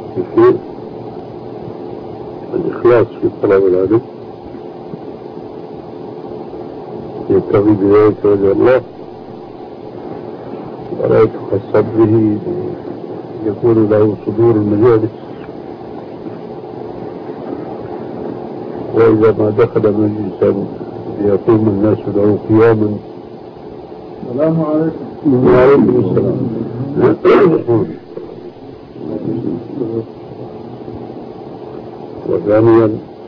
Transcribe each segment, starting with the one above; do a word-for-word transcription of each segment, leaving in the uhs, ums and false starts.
في الإخلاص في طلب العلم، يبتغي بذلك وجه الله، ولا يتخصص به يكون له صدور المجالس. وإذا ما دخل مجلسا ليقوم الناس له قياما. السلام عليكم. وعليكم السلام. وثانيا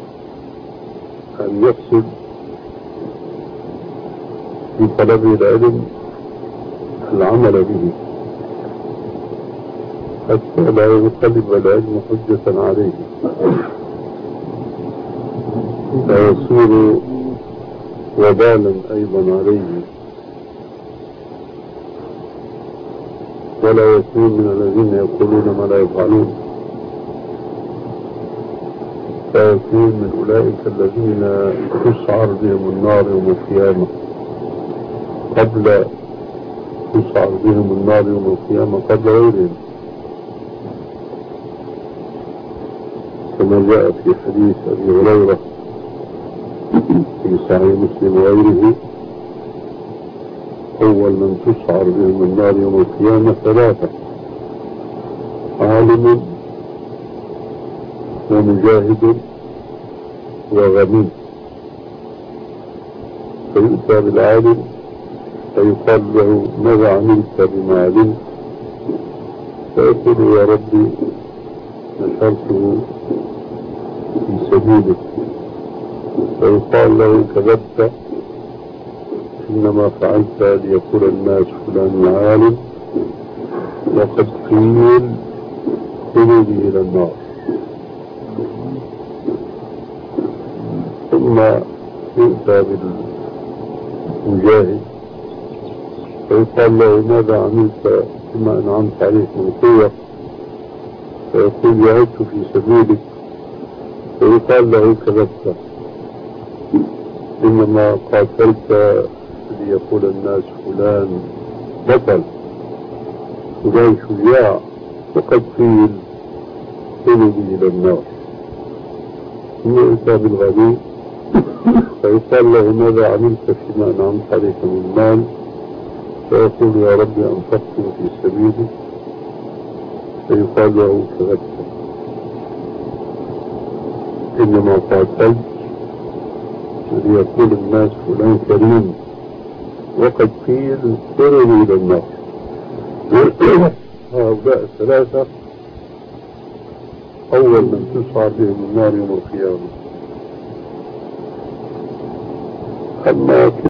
أن يقصد في طلب العلم العمل به حتى لا يقلب العلم حجة عليه فيصير وبالا أيضا عليه، ولا يكون من الذين يقولون ما لا يفعلون، فيكون من أولئك الذين تسعر بهم النار يوم القيامة قبل تسعر بهم النار يوم القيامة قبل غيرهم، كما جاء في حديث أبي هريرة في صحيح مسلم وغيره: أول من تسعر بهم النار يوم القيامة ثلاثة: عالم ومجاهد وغني. فيؤتى بالعالم فيقال له: ماذا عملت بما علمت؟ فيقول: يا ربي نشرته في سبيلك. فيقال له: كذبت، إنما فعلت ليقول الناس فلان عالم، وقد قيل خذوا به إلى النار. ثم يؤتى بالمجاهد فيقال له: ماذا عملت بما أنعمت عليك من قوة؟ فيقول: جاهدت في سبيلك. فيقال له: كذبت، إنما قاتلت ليقول الناس فلان بطل، فلان شجاع، وقد قيل خذوا به إلى النار. ثم يؤتى بالغني فيقال له: ماذا عملت فيما أنعمت عليك من مال؟ فيقول: يا ربي أنفقته في سبيلي. فيقال له: كذبت، إنما قاتلت ليقول الناس فلان كريم، وقد قيل خذوا إلى النار. هؤلاء الثلاثة أول من تسعر بهم النار يوم القيامة. أما